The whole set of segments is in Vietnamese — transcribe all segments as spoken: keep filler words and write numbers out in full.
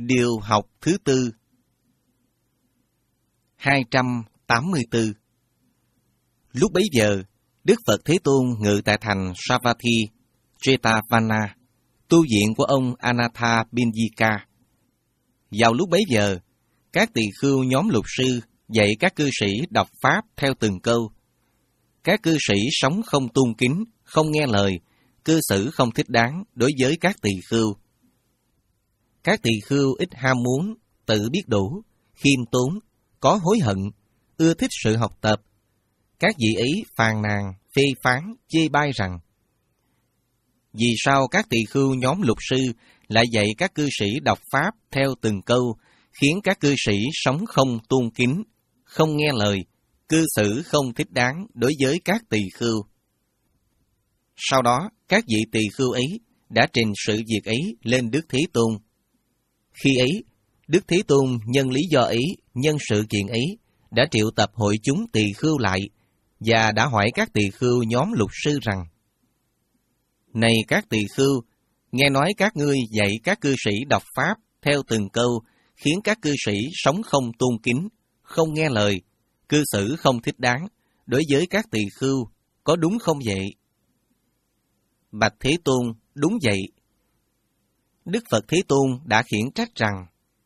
Điều học thứ tư. hai trăm tám mươi tư. Lúc bấy giờ, Đức Phật Thế Tôn ngự tại thành Savatthi, Jetavana, tu viện của ông Anatha Binyika. Vào lúc bấy giờ, các tỳ khưu nhóm lục sư dạy các cư sĩ đọc pháp theo từng câu. Các cư sĩ sống không tôn kính, không nghe lời, cư xử không thích đáng đối với các tỳ khưu. Các tỳ khưu ít ham muốn, tự biết đủ, khiêm tốn, có hối hận, ưa thích sự học tập. Các vị ấy phàn nàn, phê phán, chê bai rằng: vì sao các tỳ khưu nhóm lục sư lại dạy các cư sĩ đọc pháp theo từng câu, khiến các cư sĩ sống không tôn kính, không nghe lời, cư xử không thích đáng đối với các tỳ khưu. Sau đó, các vị tỳ khưu ấy đã trình sự việc ấy lên Đức Thế Tôn. Khi ấy, Đức Thế Tôn nhân lý do ấy, nhân sự kiện ấy, đã triệu tập hội chúng tỳ khưu lại, và đã hỏi các tỳ khưu nhóm lục sư rằng: này các tỳ khưu, nghe nói các ngươi dạy các cư sĩ đọc pháp theo từng câu, khiến các cư sĩ sống không tôn kính, không nghe lời, cư xử không thích đáng đối với các tỳ khưu, có đúng không vậy? Bạch Thế Tôn, đúng vậy. Đức Phật Thế Tôn đã khiển trách rằng: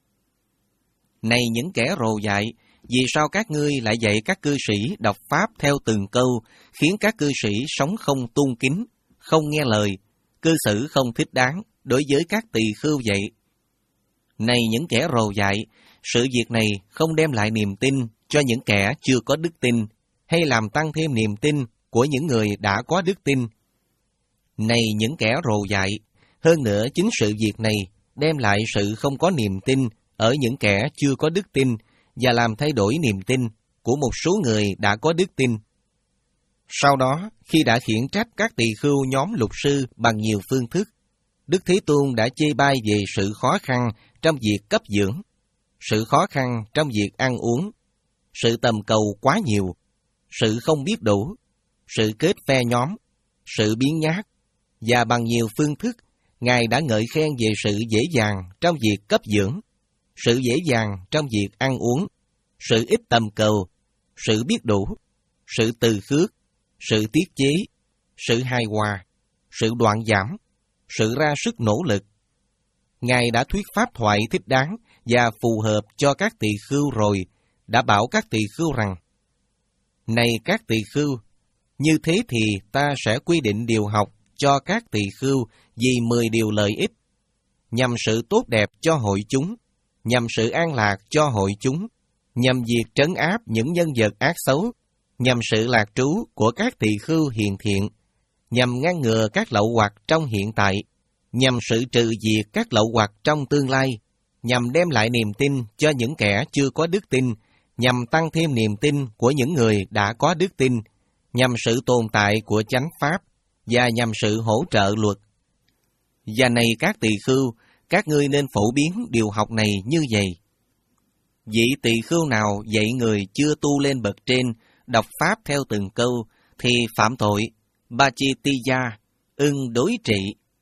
này những kẻ rồ dại, vì sao các ngươi lại dạy các cư sĩ đọc pháp theo từng câu, khiến các cư sĩ sống không tôn kính, không nghe lời, cư xử không thích đáng đối với các tỳ khưu vậy? Này những kẻ rồ dại, sự việc này không đem lại niềm tin cho những kẻ chưa có đức tin, hay làm tăng thêm niềm tin của những người đã có đức tin. Này những kẻ rồ dại, hơn nữa chính sự việc này đem lại sự không có niềm tin ở những kẻ chưa có đức tin, và làm thay đổi niềm tin của một số người đã có đức tin. Sau đó, khi đã khiển trách các tỳ khưu nhóm lục sư bằng nhiều phương thức, Đức Thế Tôn đã chê bai về sự khó khăn trong việc cấp dưỡng, sự khó khăn trong việc ăn uống, sự tầm cầu quá nhiều, sự không biết đủ, sự kết phe nhóm, sự biếng nhác, và bằng nhiều phương thức, Ngài đã ngợi khen về sự dễ dàng trong việc cấp dưỡng, sự dễ dàng trong việc ăn uống, sự ít tầm cầu, sự biết đủ, sự từ khước, sự tiết chế, sự hài hòa, sự đoạn giảm, sự ra sức nỗ lực. Ngài đã thuyết pháp thoại thích đáng và phù hợp cho các tỳ khưu rồi, đã bảo các tỳ khưu rằng: này các tỳ khưu, như thế thì ta sẽ quy định điều học cho các tỳ khưu vì mười điều lợi ích, nhằm sự tốt đẹp cho hội chúng, nhằm sự an lạc cho hội chúng, nhằm việc trấn áp những nhân vật ác xấu, nhằm sự lạc trú của các tỳ khưu hiền thiện, nhằm ngăn ngừa các lậu hoặc trong hiện tại, nhằm sự trừ diệt các lậu hoặc trong tương lai, nhằm đem lại niềm tin cho những kẻ chưa có đức tin, nhằm tăng thêm niềm tin của những người đã có đức tin, nhằm sự tồn tại của chánh pháp, và nhằm sự hỗ trợ luật. Và này các tỳ khưu, các ngươi nên phổ biến điều học này như vậy. Vị tỳ khưu nào dạy người chưa tu lên bậc trên, đọc pháp theo từng câu, thì phạm tội Bachitiya, ưng đối trị.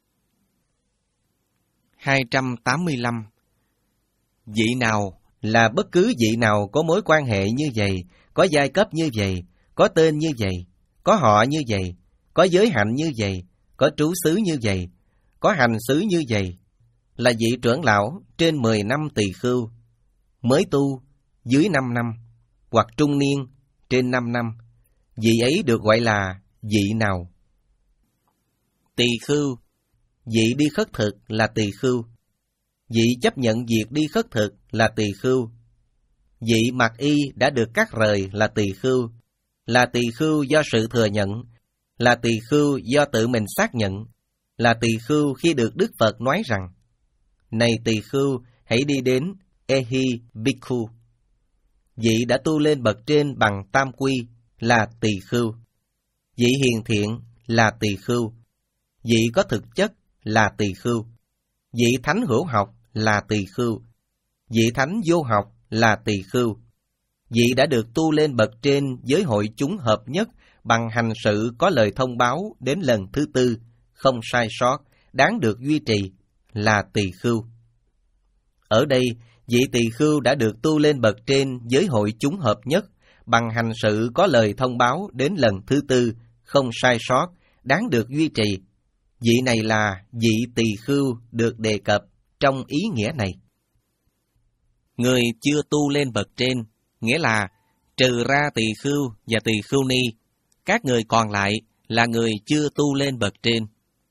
hai trăm tám mươi lăm. Vị nào là bất cứ vị nào có mối quan hệ như vậy, có giai cấp như vậy, có tên như vậy, có họ như vậy, có giới hạnh như vậy, có trú xứ như vậy, có hành xứ như vậy, là vị trưởng lão trên mười năm tỳ khưu, mới tu dưới năm năm, hoặc trung niên trên năm năm, vị ấy được gọi là vị nào? Tỳ khưu, vị đi khất thực là tỳ khưu, vị chấp nhận việc đi khất thực là tỳ khưu, vị mặc y đã được cắt rời là tỳ khưu, là tỳ khưu do sự thừa nhận, là tỳ khưu do tự mình xác nhận, là tỳ khưu khi được Đức Phật nói rằng: này tỳ khưu, hãy đi đến Ehi Bhikkhu. Vị đã tu lên bậc trên bằng tam quy là tỳ khưu, vị hiền thiện là tỳ khưu, vị có thực chất là tỳ khưu, vị thánh hữu học là tỳ khưu, vị thánh vô học là tỳ khưu, vị đã được tu lên bậc trên với hội chúng hợp nhất bằng hành sự có lời thông báo đến lần thứ tư, không sai sót, đáng được duy trì là tỳ khưu. Ở đây, vị tỳ khưu đã được tu lên bậc trên với hội chúng hợp nhất, bằng hành sự có lời thông báo đến lần thứ tư, không sai sót, đáng được duy trì. Vị này là vị tỳ khưu được đề cập trong ý nghĩa này. Người chưa tu lên bậc trên, nghĩa là trừ ra tỳ khưu và tỳ khưu ni, các người còn lại là người chưa tu lên bậc trên.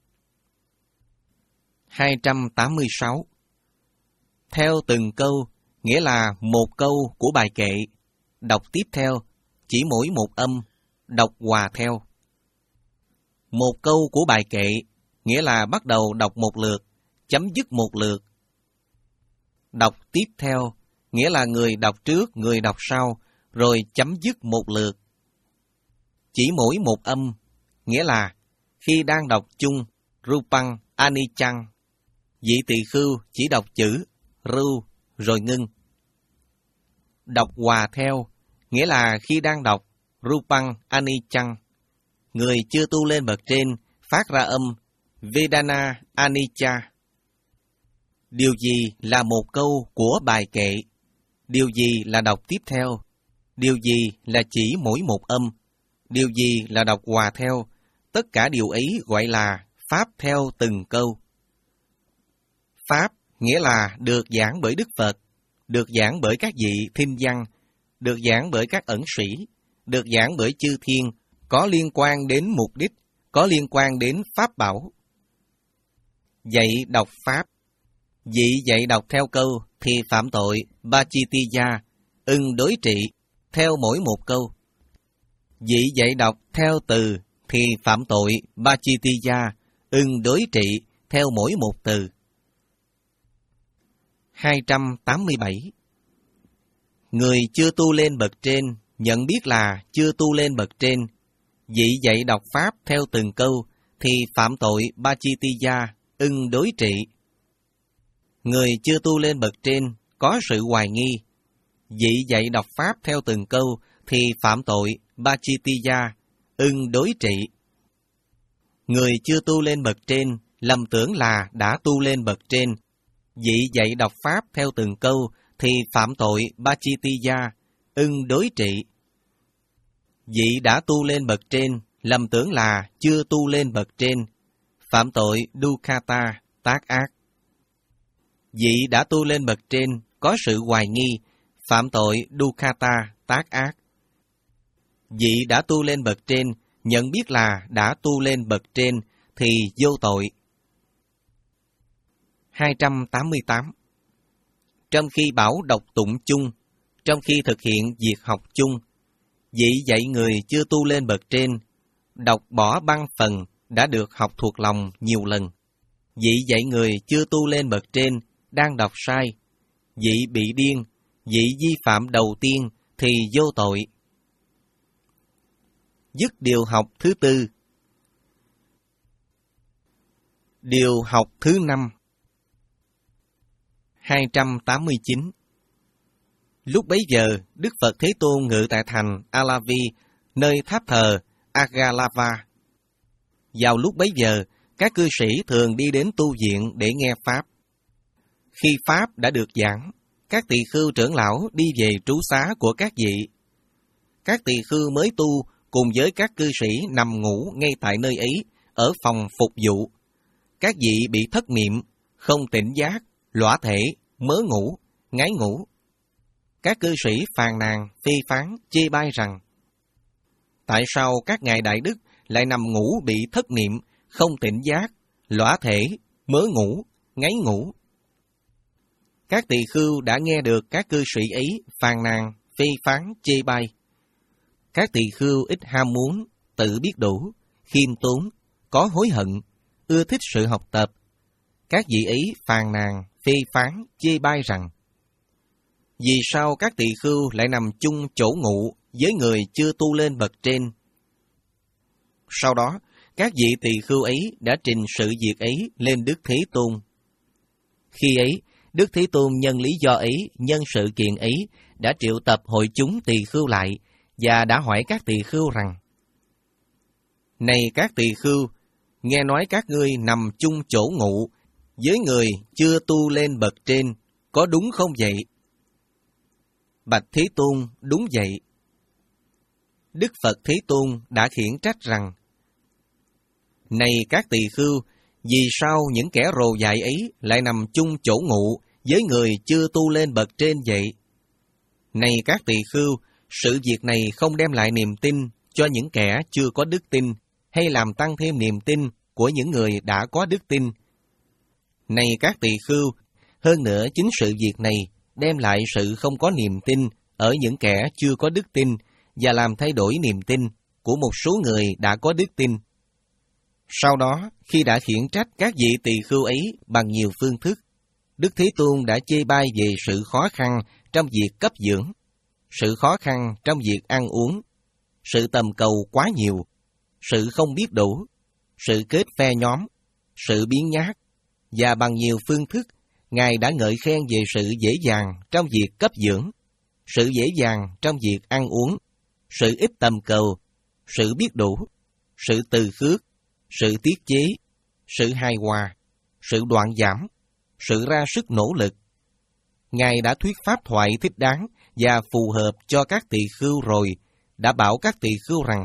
hai trăm tám mươi sáu. Theo từng câu, nghĩa là một câu của bài kệ, đọc tiếp theo, chỉ mỗi một âm, đọc hòa theo. Một câu của bài kệ, nghĩa là bắt đầu đọc một lượt, chấm dứt một lượt. Đọc tiếp theo, nghĩa là người đọc trước, người đọc sau, rồi chấm dứt một lượt. Chỉ mỗi một âm, nghĩa là khi đang đọc chung, Rupang, Anichang, vị tỳ khưu chỉ đọc chữ Ru, rồi ngưng. Đọc hòa theo, nghĩa là khi đang đọc Rupang, Anichang, người chưa tu lên bậc trên phát ra âm Vedana, Anicca. Điều gì là một câu của bài kệ? Điều gì là đọc tiếp theo? Điều gì là chỉ mỗi một âm? Điều gì là đọc hòa theo? Tất cả điều ấy gọi là Pháp theo từng câu. Pháp nghĩa là được giảng bởi Đức Phật, được giảng bởi các vị thinh văn, được giảng bởi các ẩn sĩ, được giảng bởi chư thiên, có liên quan đến mục đích, có liên quan đến Pháp bảo. Dạy đọc Pháp. Vị dạy đọc theo câu thì phạm tội Bachitiya, ưng đối trị, theo mỗi một câu. Vị dạy đọc theo từ thì phạm tội Bachitiya, ưng đối trị, theo mỗi một từ. hai trăm tám mươi bảy. Người chưa tu lên bậc trên, nhận biết là chưa tu lên bậc trên. Vị dạy đọc Pháp theo từng câu thì phạm tội Bachitiya, ưng đối trị. Người chưa tu lên bậc trên có sự hoài nghi. Vị dạy đọc Pháp theo từng câu thì phạm tội Bachitiya, ưng đối trị. Người chưa tu lên bậc trên lầm tưởng là đã tu lên bậc trên. Vị dạy đọc Pháp theo từng câu thì phạm tội Bachitiya, ưng đối trị. Vị đã tu lên bậc trên lầm tưởng là chưa tu lên bậc trên, phạm tội Dukkata, tác ác. Vị đã tu lên bậc trên có sự hoài nghi, phạm tội Dukkata, tác ác. Vị đã tu lên bậc trên nhận biết là đã tu lên bậc trên thì vô tội. hai trăm tám mươi tám. Trong khi bảo đọc tụng chung, trong khi thực hiện việc học chung, vị dạy người chưa tu lên bậc trên, đọc bỏ băng phần đã được học thuộc lòng nhiều lần. Vị dạy người chưa tu lên bậc trên, đang đọc sai, vị bị điên, vị vi phạm đầu tiên thì vô tội. Dứt điều học thứ tư. Điều học thứ năm. hai trăm tám mươi chín. Lúc bấy giờ, Đức Phật Thế Tôn ngự tại thành Alavi, nơi tháp thờ Agalava. Vào lúc bấy giờ, các cư sĩ thường đi đến tu viện để nghe Pháp. Khi Pháp đã được giảng, các tỳ khưu trưởng lão đi về trú xá của các vị. Các tỳ khưu mới tu cùng với các cư sĩ nằm ngủ ngay tại nơi ấy, ở phòng phục vụ. Các vị bị thất niệm, không tỉnh giác, lõa thể, mớ ngủ, ngáy ngủ. Các cư sĩ phàn nàn, phê phán, chê bai rằng: tại sao các ngài đại đức lại nằm ngủ bị thất niệm, không tỉnh giác, lõa thể, mớ ngủ, ngáy ngủ? Các tỳ khưu đã nghe được các cư sĩ ấy phàn nàn, phê phán, chê bai. Các tỳ khưu ít ham muốn, tự biết đủ, khiêm tốn, có hối hận, ưa thích sự học tập. Các vị ấy phàn nàn, phê phán, chê bai rằng: vì sao các tỳ khưu lại nằm chung chỗ ngụ với người chưa tu lên bậc trên? Sau đó, các vị tỳ khưu ấy đã trình sự việc ấy lên Đức Thế Tôn. Khi ấy, Đức Thế Tôn nhân lý do ấy, nhân sự kiện ấy, đã triệu tập hội chúng tỳ khưu lại, và đã hỏi các tỳ khưu rằng: này các tỳ khưu, nghe nói các ngươi nằm chung chỗ ngụ với người chưa tu lên bậc trên, có đúng không vậy? Bạch Thế Tôn, đúng vậy. Đức Phật Thế Tôn đã khiển trách rằng: Này các tỳ khưu, vì sao những kẻ rồ dại ấy lại nằm chung chỗ ngụ với người chưa tu lên bậc trên vậy? Này các tỳ khưu, sự việc này không đem lại niềm tin cho những kẻ chưa có đức tin, hay làm tăng thêm niềm tin của những người đã có đức tin. Này các tỳ khưu, hơn nữa chính sự việc này đem lại sự không có niềm tin ở những kẻ chưa có đức tin và làm thay đổi niềm tin của một số người đã có đức tin. Sau đó, khi đã khiển trách các vị tỳ khưu ấy bằng nhiều phương thức, Đức Thế Tôn đã chê bai về sự khó khăn trong việc cấp dưỡng, sự khó khăn trong việc ăn uống, sự tầm cầu quá nhiều, sự không biết đủ, sự kết phe nhóm, sự biến nhát, và bằng nhiều phương thức, Ngài đã ngợi khen về sự dễ dàng trong việc cấp dưỡng, sự dễ dàng trong việc ăn uống, sự ít tầm cầu, sự biết đủ, sự từ khước, sự tiết chế, sự hài hòa, sự đoạn giảm, sự ra sức nỗ lực. Ngài đã thuyết pháp thoại thích đáng và phù hợp cho các tỳ khưu rồi, đã bảo các tỳ khưu rằng: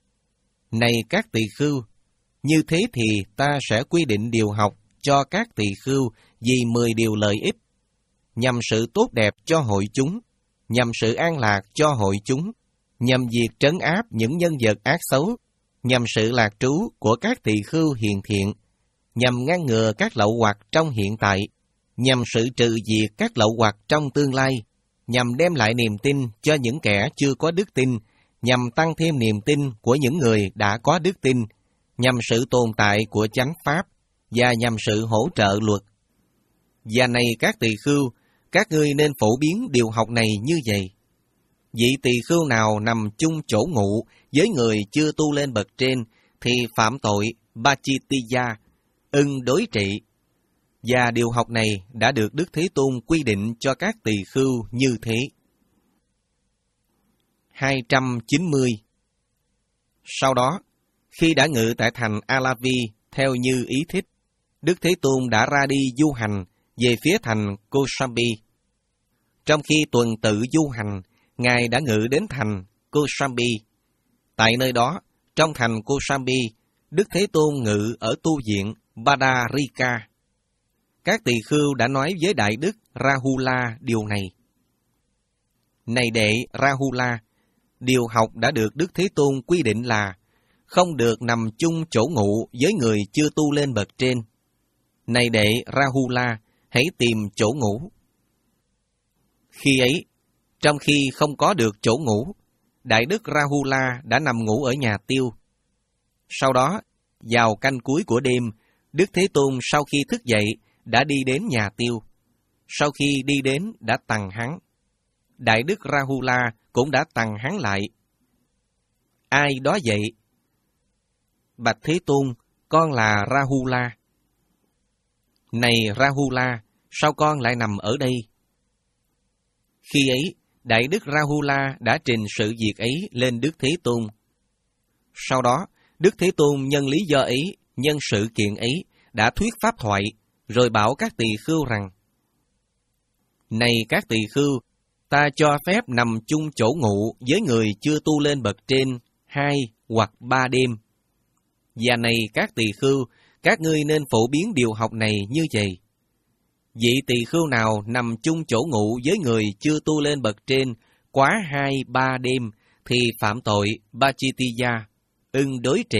Này các tỳ khưu, như thế thì ta sẽ quy định điều học cho các tỳ khưu vì mười điều lợi ích, nhằm sự tốt đẹp cho hội chúng, nhằm sự an lạc cho hội chúng, nhằm việc trấn áp những nhân vật ác xấu, nhằm sự lạc trú của các tỳ khưu hiền thiện, nhằm ngăn ngừa các lậu hoặc trong hiện tại, nhằm sự trừ diệt các lậu hoặc trong tương lai, nhằm đem lại niềm tin cho những kẻ chưa có đức tin, nhằm tăng thêm niềm tin của những người đã có đức tin, nhằm sự tồn tại của chánh pháp, và nhằm sự hỗ trợ luật. Và này các tỳ khưu, các ngươi nên phổ biến điều học này như vậy. Vị tỳ khưu nào nằm chung chỗ ngụ với người chưa tu lên bậc trên, thì phạm tội Bachitiya, ưng đối trị. Và điều học này đã được Đức Thế Tôn quy định cho các tỳ khưu như thế. hai trăm chín mươi. Sau đó, khi đã ngự tại thành Alavi theo như ý thích, Đức Thế Tôn đã ra đi du hành về phía thành Kosambi. Trong khi tuần tự du hành, Ngài đã ngự đến thành Kosambi. Tại nơi đó, trong thành Kosambi, Đức Thế Tôn ngự ở tu viện Badarika. Các tỳ khưu đã nói với Đại Đức Rahula điều này. Này đệ Rahula, điều học đã được Đức Thế Tôn quy định là không được nằm chung chỗ ngụ với người chưa tu lên bậc trên. Này đệ Rahula, hãy tìm chỗ ngủ. Khi ấy, trong khi không có được chỗ ngủ, Đại Đức Rahula đã nằm ngủ ở nhà tiêu. Sau đó, vào canh cuối của đêm, Đức Thế Tôn sau khi thức dậy đã đi đến nhà tiêu. Sau khi đi đến đã tằng hắn. Đại Đức Rahula cũng đã tằng hắn lại. Ai đó vậy? Bạch Thế Tôn, con là Rahula. Này Rahula, sao con lại nằm ở đây? Khi ấy, Đại Đức Rahula đã trình sự việc ấy lên Đức Thế Tôn. Sau đó, Đức Thế Tôn nhân lý do ấy, nhân sự kiện ấy, đã thuyết pháp thoại, rồi bảo các tỳ khưu rằng: Này các tỳ khưu, ta cho phép nằm chung chỗ ngụ với người chưa tu lên bậc trên hai hoặc ba đêm. Và này các tỳ khưu, các ngươi nên phổ biến điều học này như vậy. Vị tỳ khưu nào nằm chung chỗ ngụ với người chưa tu lên bậc trên quá hai ba đêm thì phạm tội Bachitiya, ưng đối trị.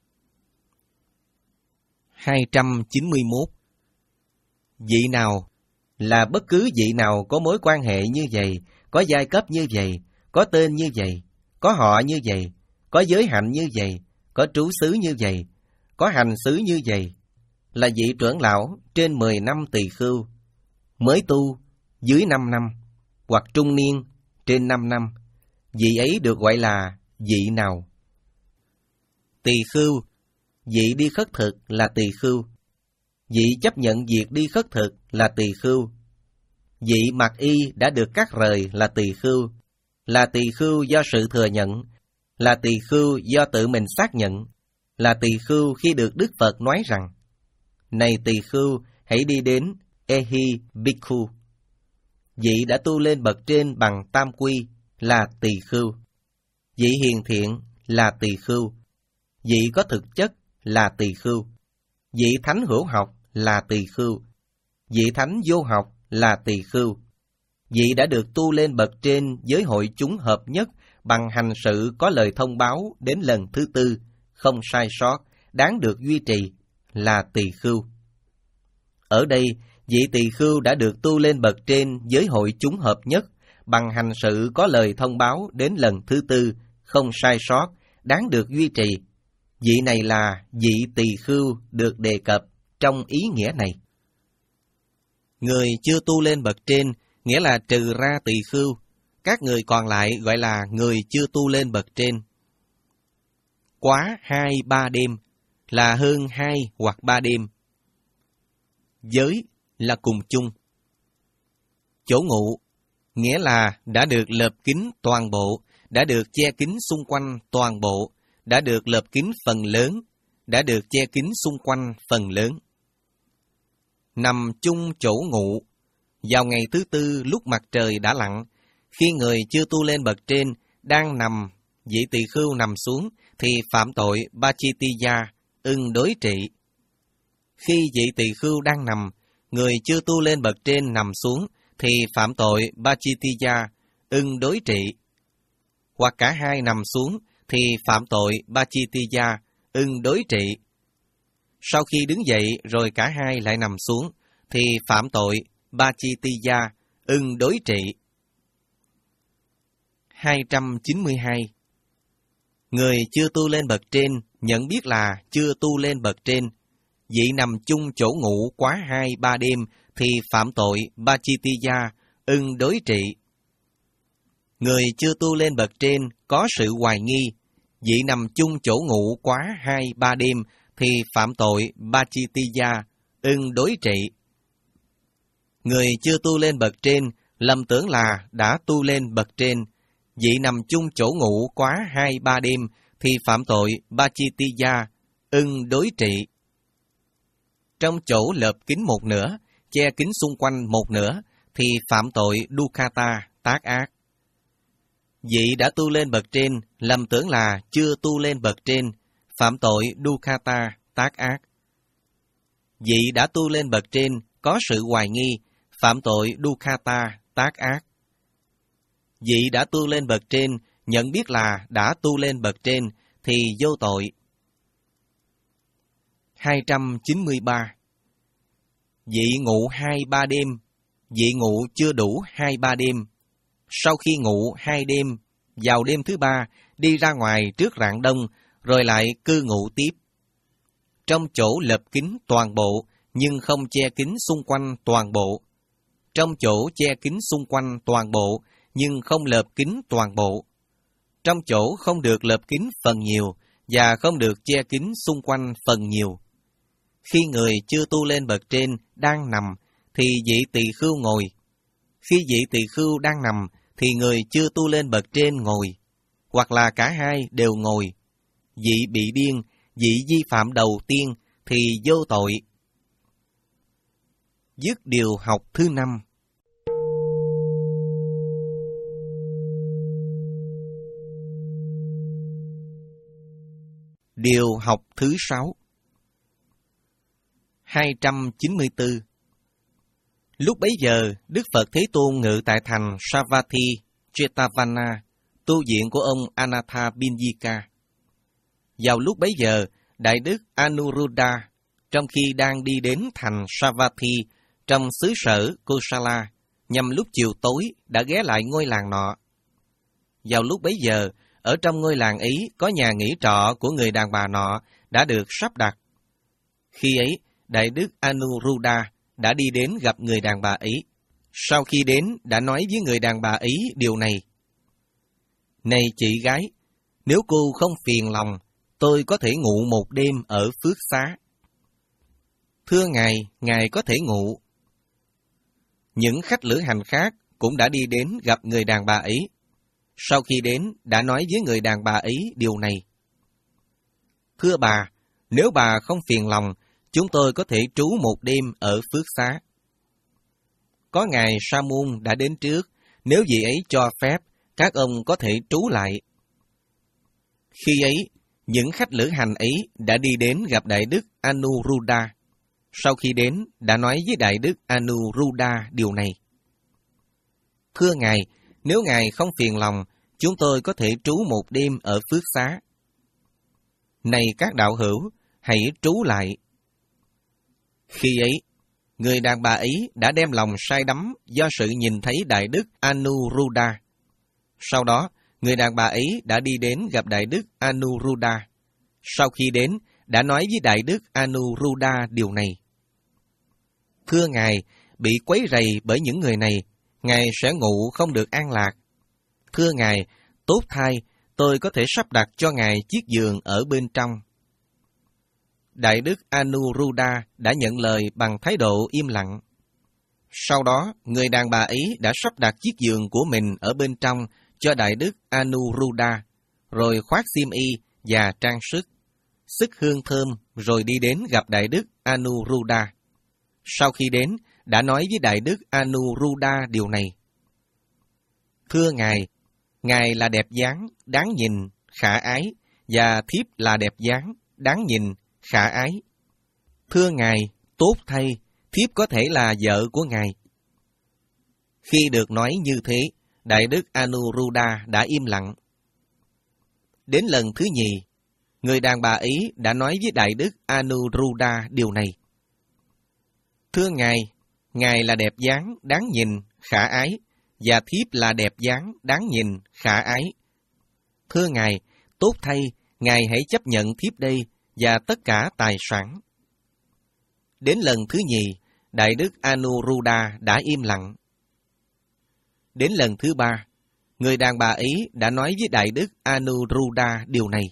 hai trăm chín mươi mốt. Vị nào là bất cứ vị nào có mối quan hệ như vậy, có giai cấp như vậy, có tên như vậy, có họ như vậy, có giới hạnh như vậy, có trú xứ như vậy, có hành xứ như vậy, là vị trưởng lão trên mười năm tỳ khưu, mới tu dưới năm năm, hoặc trung niên trên năm năm, vị ấy được gọi là vị nào? Tỳ khưu, vị đi khất thực là tỳ khưu, vị chấp nhận việc đi khất thực là tỳ khưu, vị mặc y đã được cắt rời là tỳ khưu, là tỳ khưu do sự thừa nhận, là tỳ khưu do tự mình xác nhận, là tỳ khưu khi được Đức Phật nói rằng: Này tỳ khưu, hãy đi đến Ehi Bhikkhu. vị đã tu lên bậc trên bằng tam quy là tỳ khưu, vị hiền thiện là tỳ khưu, vị có thực chất là tỳ khưu, vị thánh hữu học là tỳ khưu, vị thánh vô học là tỳ khưu, vị đã được tu lên bậc trên với hội chúng hợp nhất bằng hành sự có lời thông báo đến lần thứ tư, không sai sót, đáng được duy trì là tỳ khưu. Ở đây, vị tỳ khưu đã được tu lên bậc trên với hội chúng hợp nhất bằng hành sự có lời thông báo đến lần thứ tư, không sai sót, đáng được duy trì. Vị này là vị tỳ khưu được đề cập trong ý nghĩa này. Người chưa tu lên bậc trên nghĩa là trừ ra tỳ khưu, các người còn lại gọi là người chưa tu lên bậc trên. Quá hai ba đêm là hơn hai hoặc ba đêm. Giới là cùng chung. Chỗ ngụ nghĩa là đã được lợp kín toàn bộ, đã được che kín xung quanh toàn bộ, đã được lợp kín phần lớn, đã được che kín xung quanh phần lớn. Nằm chung chỗ ngụ. Vào ngày thứ tư lúc mặt trời đã lặn, khi người chưa tu lên bậc trên đang nằm, vị tỳ khưu nằm xuống, thì phạm tội Pachittiya, ưng đối trị. Khi vị tỳ khưu đang nằm, người chưa tu lên bậc trên nằm xuống, thì phạm tội Pachittiya, ưng đối trị. Hoặc cả hai nằm xuống, thì phạm tội Pachittiya, ưng đối trị. Sau khi đứng dậy rồi cả hai lại nằm xuống, thì phạm tội Pachittiya, ưng đối trị. hai trăm chín mươi hai. Người chưa tu lên bậc trên nhận biết là chưa tu lên bậc trên. Vị nằm chung chỗ ngụ quá hai ba đêm thì phạm tội Pachittiya, ưng đối trị. Người chưa tu lên bậc trên có sự hoài nghi. Vị nằm chung chỗ ngụ quá hai ba đêm thì phạm tội Pachittiya, ưng đối trị. Người chưa tu lên bậc trên lầm tưởng là đã tu lên bậc trên. Vị nằm chung chỗ ngụ quá hai ba đêm thì phạm tội Pachittiya, ưng đối trị. Trong chỗ lợp kín một nửa, che kín xung quanh một nửa, thì phạm tội Dukkata, tác ác. Vị đã tu lên bậc trên lầm tưởng là chưa tu lên bậc trên, phạm tội Dukkata, tác ác. Vị đã tu lên bậc trên có sự hoài nghi, phạm tội Dukkata, tác ác. Vị đã tu lên bậc trên nhận biết là đã tu lên bậc trên thì vô tội. hai trăm chín mươi ba. Vị ngụ hai ba đêm, vị ngụ chưa đủ hai ba đêm. Sau khi ngụ hai đêm, vào đêm thứ ba, đi ra ngoài trước rạng đông, rồi lại cư ngụ tiếp. Trong chỗ lợp kín toàn bộ, nhưng không che kín xung quanh toàn bộ. Trong chỗ che kín xung quanh toàn bộ, nhưng không lợp kín toàn bộ. Trong chỗ không được lợp kín phần nhiều, và không được che kín xung quanh phần nhiều. Khi người chưa tu lên bậc trên đang nằm, thì vị tỳ khưu ngồi. Khi vị tỳ khưu đang nằm, thì người chưa tu lên bậc trên ngồi. Hoặc là cả hai đều ngồi. Vị bị điên, vị vi phạm đầu tiên, thì vô tội. Dứt điều học thứ năm. Điều học thứ sáu. hai trăm chín mươi tư. Lúc bấy giờ, Đức Phật Thế Tôn ngự tại thành Savatthi, Jetavana, tu viện của ông Anathapindika. Vào lúc bấy giờ, Đại Đức Anuruddha, trong khi đang đi đến thành Savatthi, trong xứ sở Kosala, nhằm lúc chiều tối đã ghé lại ngôi làng nọ. Vào lúc bấy giờ, ở trong ngôi làng ấy có nhà nghỉ trọ của người đàn bà nọ đã được sắp đặt. Khi ấy, Đại Đức Anuruddha đã đi đến gặp người đàn bà ấy. Sau khi đến, đã nói với người đàn bà ấy điều này. Này chị gái, nếu cô không phiền lòng, tôi có thể ngụ một đêm ở Phước Xá. Thưa Ngài, Ngài có thể ngụ. Những khách lữ hành khác cũng đã đi đến gặp người đàn bà ấy. Sau khi đến, đã nói với người đàn bà ấy điều này. Thưa bà, nếu bà không phiền lòng, chúng tôi có thể trú một đêm ở Phước Xá. có ngài Sa Môn đã đến trước, nếu vị ấy cho phép, các ông có thể trú lại. Khi ấy, những khách lữ hành ấy đã đi đến gặp Đại đức Anuruddha. Sau khi đến, đã nói với Đại đức Anuruddha điều này. Thưa ngài, nếu ngài không phiền lòng, chúng tôi có thể trú một đêm ở Phước Xá. Này các đạo hữu, hãy trú lại. Khi ấy, người đàn bà ấy đã đem lòng say đắm do sự nhìn thấy Đại đức Anuruddha. Sau đó, người đàn bà ấy đã đi đến gặp Đại đức Anuruddha. Sau khi đến, đã nói với Đại đức Anuruddha điều này. Thưa ngài, bị quấy rầy bởi những người này, ngài sẽ ngủ không được an lạc. Thưa ngài, tốt thay, tôi có thể sắp đặt cho ngài chiếc giường ở bên trong. Đại đức Anuruddha đã nhận lời bằng thái độ im lặng. Sau đó, người đàn bà ấy đã sắp đặt chiếc giường của mình ở bên trong cho Đại đức Anuruddha, rồi khoác xiêm y và trang sức, sức hương thơm, rồi đi đến gặp Đại đức Anuruddha. Sau khi đến, đã nói với Đại đức Anuruddha điều này. Thưa ngài, ngài là đẹp dáng, đáng nhìn, khả ái, và thiếp là đẹp dáng, đáng nhìn, khả ái. Thưa ngài, tốt thay, thiếp có thể là vợ của ngài. Khi được nói như thế, Đại đức Anuruddha đã im lặng. Đến lần thứ nhì, người đàn bà ấy đã nói với Đại đức Anuruddha điều này. Thưa ngài, ngài là đẹp dáng, đáng nhìn, khả ái, và thiếp là đẹp dáng, đáng nhìn, khả ái. Thưa ngài, tốt thay, ngài hãy chấp nhận thiếp đây và tất cả tài sản. Đến lần thứ nhì, Đại đức Anuruddha đã im lặng. Đến lần thứ ba, người đàn bà ấy đã nói với Đại đức Anuruddha điều này.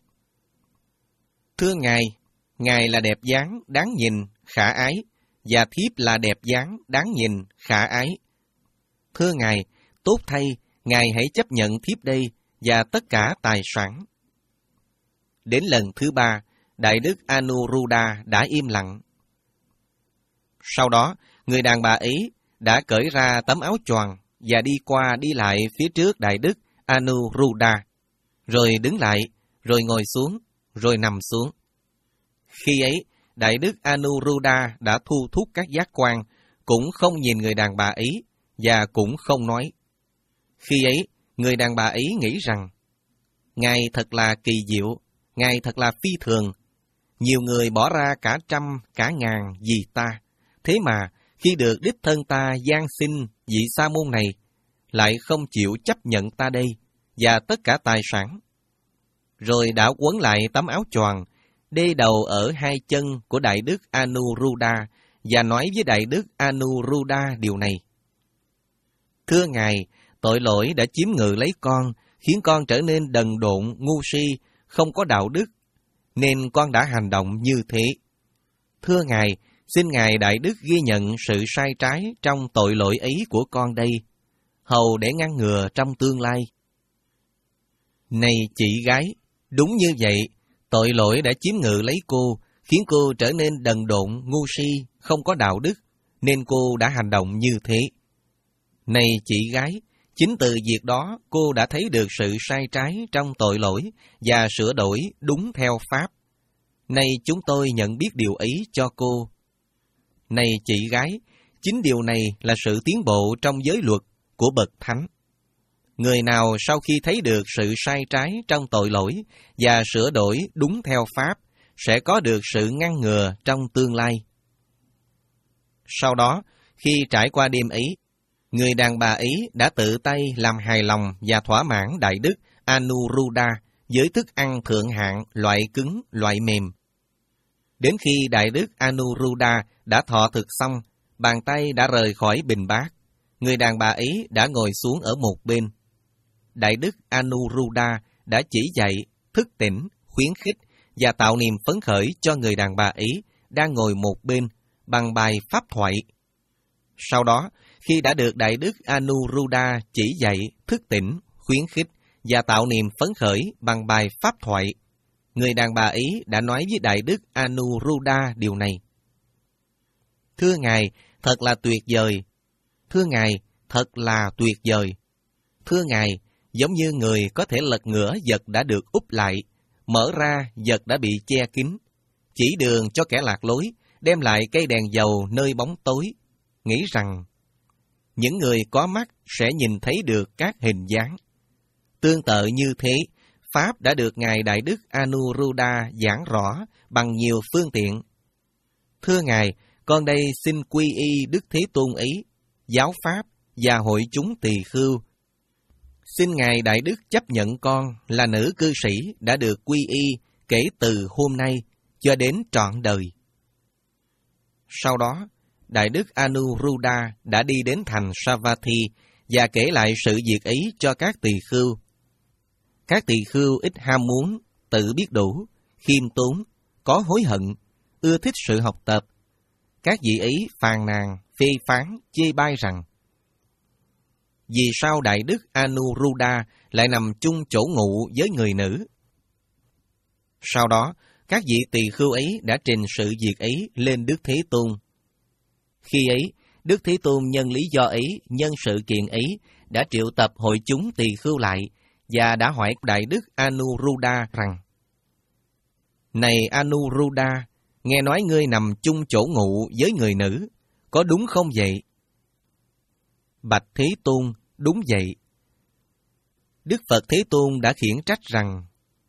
Thưa ngài, ngài là đẹp dáng, đáng nhìn, khả ái, và thiếp là đẹp dáng, đáng nhìn, khả ái. Thưa ngài, tốt thay, ngài hãy chấp nhận thiếp đây và tất cả tài sản. Đến lần thứ ba, Đại đức Anuruddha đã im lặng. Sau đó, người đàn bà ấy đã cởi ra tấm áo choàng và đi qua đi lại phía trước Đại đức Anuruddha, rồi đứng lại, rồi ngồi xuống, rồi nằm xuống. Khi ấy, Đại đức Anuruddha đã thu thúc các giác quan, cũng không nhìn người đàn bà ấy, và cũng không nói. Khi ấy, người đàn bà ấy nghĩ rằng, Ngài thật là kỳ diệu, Ngài thật là phi thường. Nhiều người bỏ ra cả trăm, cả ngàn vì ta. Thế mà, khi được đích thân ta giang xin vị sa môn này, lại không chịu chấp nhận ta đây, và tất cả tài sản. Rồi đã quấn lại tấm áo choàng, đê đầu ở hai chân của Đại đức Anuruddha, và nói với Đại đức Anuruddha điều này. Thưa ngài, tội lỗi đã chiếm ngự lấy con, khiến con trở nên đần độn, ngu si, không có đạo đức, nên con đã hành động như thế. Thưa ngài, xin ngài Đại đức ghi nhận sự sai trái trong tội lỗi ấy của con đây, hầu để ngăn ngừa trong tương lai. Này chị gái, đúng như vậy, tội lỗi đã chiếm ngự lấy cô, khiến cô trở nên đần độn, ngu si, không có đạo đức, nên cô đã hành động như thế. Này chị gái, chính từ việc đó cô đã thấy được sự sai trái trong tội lỗi và sửa đổi đúng theo pháp. Nay chúng tôi nhận biết điều ấy cho cô. Này chị gái, chính điều này là sự tiến bộ trong giới luật của bậc thánh. Người nào sau khi thấy được sự sai trái trong tội lỗi và sửa đổi đúng theo pháp sẽ có được sự ngăn ngừa trong tương lai. Sau đó, khi trải qua đêm ấy, người đàn bà ấy đã tự tay làm hài lòng và thỏa mãn Đại đức Anuruddha với thức ăn thượng hạng, loại cứng, loại mềm. Đến khi Đại đức Anuruddha đã thọ thực xong, bàn tay đã rời khỏi bình bát, người đàn bà ấy đã ngồi xuống ở một bên. Đại đức Anuruddha đã chỉ dạy, thức tỉnh, khuyến khích và tạo niềm phấn khởi cho người đàn bà ấy đang ngồi một bên bằng bài pháp thoại. Sau đó, khi đã được Đại đức Anuruddha chỉ dạy, thức tỉnh, khuyến khích và tạo niềm phấn khởi bằng bài pháp thoại, người đàn bà ấy đã nói với Đại đức Anuruddha điều này. Thưa ngài, thật là tuyệt vời. Thưa Ngài, thật là tuyệt vời. Thưa Ngài, giống như người có thể lật ngửa vật đã được úp lại, mở ra vật đã bị che kín, chỉ đường cho kẻ lạc lối, đem lại cây đèn dầu nơi bóng tối, nghĩ rằng những người có mắt sẽ nhìn thấy được các hình dáng. Tương tự như thế, Pháp đã được Ngài Đại Đức Anuruddha giảng rõ bằng nhiều phương tiện. Thưa Ngài, con đây xin quy y Đức Thế Tôn ấy, giáo Pháp và hội chúng tỳ khưu. Xin Ngài Đại Đức chấp nhận con là nữ cư sĩ đã được quy y kể từ hôm nay cho đến trọn đời. Sau đó, Đại Đức Anuruddha đã đi đến thành Savatthi và kể lại sự việc ấy cho các tỳ khưu. Các tỳ khưu ít ham muốn, tự biết đủ, khiêm tốn, có hối hận, ưa thích sự học tập. Các vị ấy phàn nàn, phê phán, chê bai rằng: vì sao Đại Đức Anuruddha lại nằm chung chỗ ngụ với người nữ? Sau đó, các vị tỳ khưu ấy đã trình sự việc ấy lên Đức Thế Tôn. Khi ấy, Đức Thế Tôn nhân lý do ấy, nhân sự kiện ấy, đã triệu tập hội chúng tỳ khưu lại và đã hỏi Đại Đức Anuruddha rằng: này Anuruddha, nghe nói ngươi nằm chung chỗ ngụ với người nữ, có đúng không vậy? Bạch Thế Tôn, đúng vậy. Đức Phật Thế Tôn đã khiển trách rằng: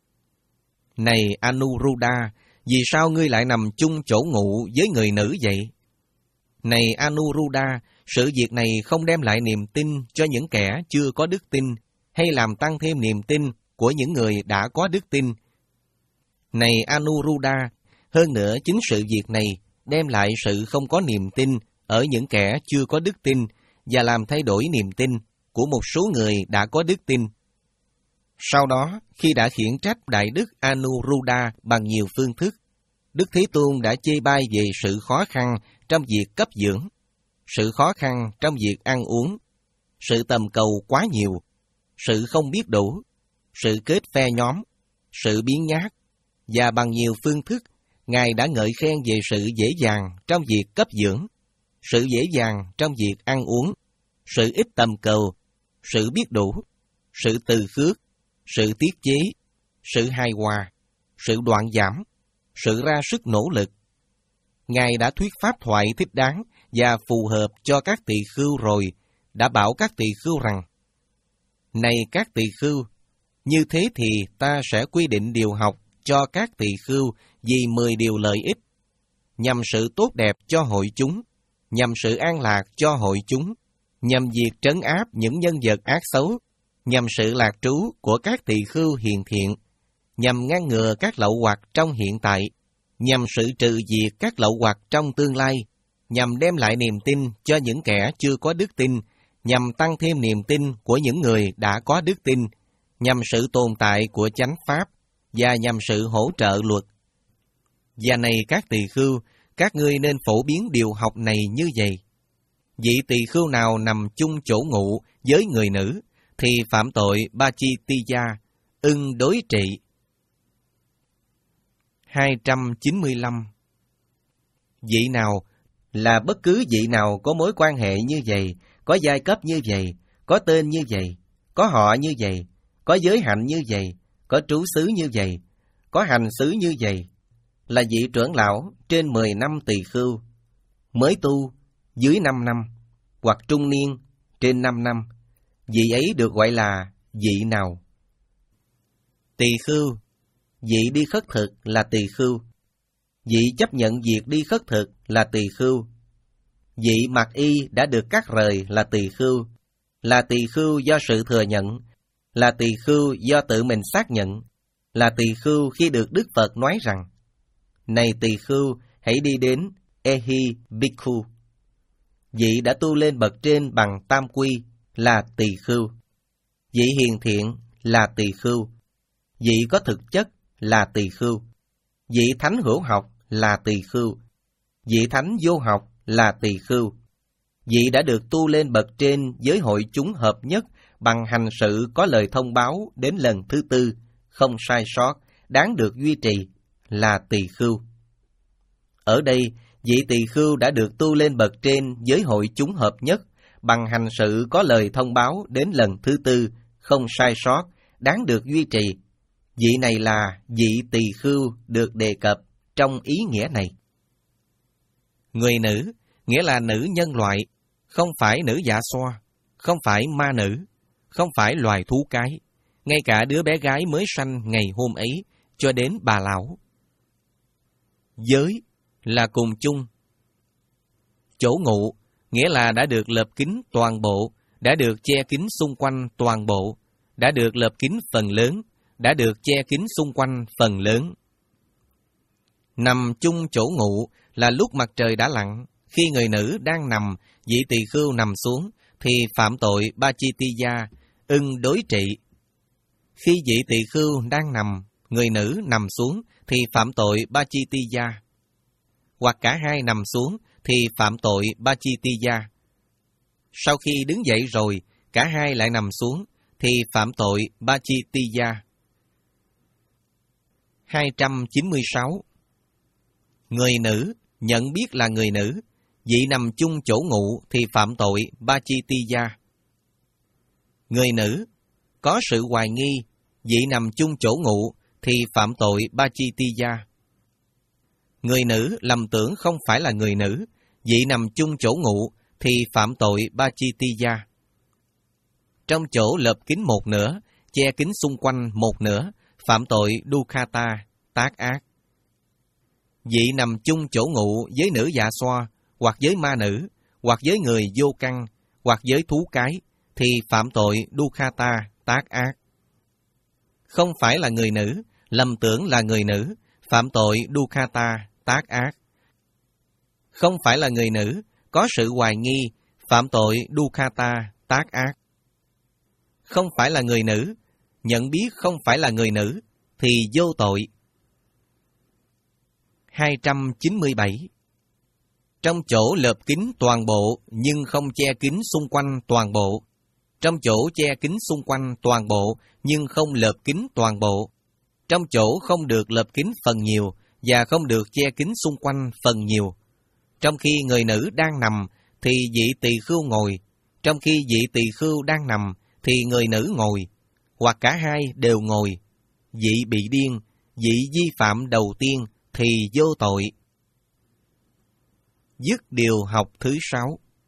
này Anuruddha, vì sao ngươi lại nằm chung chỗ ngụ với người nữ vậy? Này Anuruddha, sự việc này không đem lại niềm tin cho những kẻ chưa có đức tin, hay làm tăng thêm niềm tin của những người đã có đức tin. Này Anuruddha, hơn nữa chính sự việc này đem lại sự không có niềm tin ở những kẻ chưa có đức tin và làm thay đổi niềm tin của một số người đã có đức tin. Sau đó, khi đã khiển trách Đại Đức Anuruddha bằng nhiều phương thức, Đức Thế Tôn đã chê bai về sự khó khăn trong việc cấp dưỡng, sự khó khăn trong việc ăn uống, sự tầm cầu quá nhiều, sự không biết đủ, sự kết phe nhóm, sự biến nhát, và bằng nhiều phương thức, Ngài đã ngợi khen về sự dễ dàng trong việc cấp dưỡng, sự dễ dàng trong việc ăn uống, sự ít tầm cầu, sự biết đủ, sự từ khước, sự tiết chế, sự hài hòa, sự đoạn giảm, sự ra sức nỗ lực. Ngài đã thuyết pháp thoại thích đáng và phù hợp cho các tỳ khưu rồi, đã bảo các tỳ khưu rằng: này các tỳ khưu, như thế thì ta sẽ quy định điều học cho các tỳ khưu vì mười điều lợi ích, nhằm sự tốt đẹp cho hội chúng, nhằm sự an lạc cho hội chúng, nhằm việc trấn áp những nhân vật ác xấu, nhằm sự lạc trú của các tỳ khưu hiền thiện, nhằm ngăn ngừa các lậu hoặc trong hiện tại, nhằm sự trừ diệt các lậu hoặc trong tương lai, nhằm đem lại niềm tin cho những kẻ chưa có đức tin, nhằm tăng thêm niềm tin của những người đã có đức tin, nhằm sự tồn tại của chánh pháp, và nhằm sự hỗ trợ luật. Và này các tỳ khưu, các ngươi nên phổ biến điều học này như vậy. Vị tỳ khưu nào nằm chung chỗ ngụ với người nữ, thì phạm tội Bachitiya, ưng đối trị. hai trăm chín mươi lăm. Vị nào là bất cứ vị nào có mối quan hệ như vậy, có giai cấp như vậy, có tên như vậy, có họ như vậy, có giới hạnh như vậy, có trú xứ như vậy, có hành xứ như vậy, là vị trưởng lão trên mười năm tỳ khưu, mới tu dưới năm năm, hoặc trung niên trên năm năm, vị ấy được gọi là vị nào? Tỳ khưu. Vị đi khất thực là tỳ khưu. Vị chấp nhận việc đi khất thực là tỳ khưu. Vị mặc y đã được cắt rời là tỳ khưu, là tỳ khưu do sự thừa nhận, là tỳ khưu do tự mình xác nhận, là tỳ khưu khi được Đức Phật nói rằng: này tỳ khưu, hãy đi đến Ehi Bhikkhu. Vị đã tu lên bậc trên bằng tam quy là tỳ khưu. Vị hiền thiện là tỳ khưu. Vị có thực chất là tỳ khưu. Vị thánh hữu học là tỳ khưu. Vị thánh vô học là tỳ khưu. Vị đã được tu lên bậc trên với hội chúng hợp nhất bằng hành sự có lời thông báo đến lần thứ tư, không sai sót, đáng được duy trì là tỳ khưu. Ở đây, vị tỳ khưu đã được tu lên bậc trên với hội chúng hợp nhất bằng hành sự có lời thông báo đến lần thứ tư, không sai sót, đáng được duy trì. Vị này là vị tỳ khưu được đề cập trong ý nghĩa này. Người nữ, nghĩa là nữ nhân loại, không phải nữ dạ xoa, không phải ma nữ, không phải loài thú cái, ngay cả đứa bé gái mới sanh ngày hôm ấy, cho đến bà lão. Giới là cùng chung. Chỗ ngụ, nghĩa là đã được lợp kín toàn bộ, đã được che kín xung quanh toàn bộ, đã được lợp kín phần lớn, đã được che kín xung quanh phần lớn. Nằm chung chỗ ngụ là lúc mặt trời đã lặn, khi người nữ đang nằm, vị tỳ khưu nằm xuống, thì phạm tội Pachittiya, ưng đối trị. Khi vị tỳ khưu đang nằm, người nữ nằm xuống, thì phạm tội Pachittiya. Hoặc cả hai nằm xuống, thì phạm tội Pachittiya. Sau khi đứng dậy rồi, cả hai lại nằm xuống, thì phạm tội Pachittiya. hai trăm chín mươi sáu. Người nữ nhận biết là người nữ, vị nằm chung chỗ ngụ thì phạm tội Pachittiya. Người nữ có sự hoài nghi, vị nằm chung chỗ ngụ thì phạm tội Pachittiya. Người nữ lầm tưởng không phải là người nữ, vị nằm chung chỗ ngụ thì phạm tội Pachittiya. Trong chỗ lợp kín một nửa, che kín xung quanh một nửa, phạm tội Dukkata, tác ác. Vị nằm chung chỗ ngụ với nữ dạ xoa, hoặc với ma nữ, hoặc với người vô căn, hoặc với thú cái, thì phạm tội Dukkata, tác ác. Không phải là người nữ, lầm tưởng là người nữ, phạm tội Dukkata, tác ác. Không phải là người nữ, có sự hoài nghi, phạm tội Dukkata, tác ác. Không phải là người nữ, nhận biết không phải là người nữ, thì vô tội. hai trăm chín mươi bảy. Trong chỗ lợp kín toàn bộ, nhưng không che kín xung quanh toàn bộ. Trong chỗ che kín xung quanh toàn bộ, nhưng không lợp kín toàn bộ. Trong chỗ không được lợp kín phần nhiều, và không được che kín xung quanh phần nhiều. Trong khi người nữ đang nằm, thì vị tỳ khưu ngồi. Trong khi vị tỳ khưu đang nằm, thì người nữ ngồi. Hoặc cả hai đều ngồi. Vị bị điên, vị vi phạm đầu tiên, thì vô tội. Dứt điều học thứ sáu.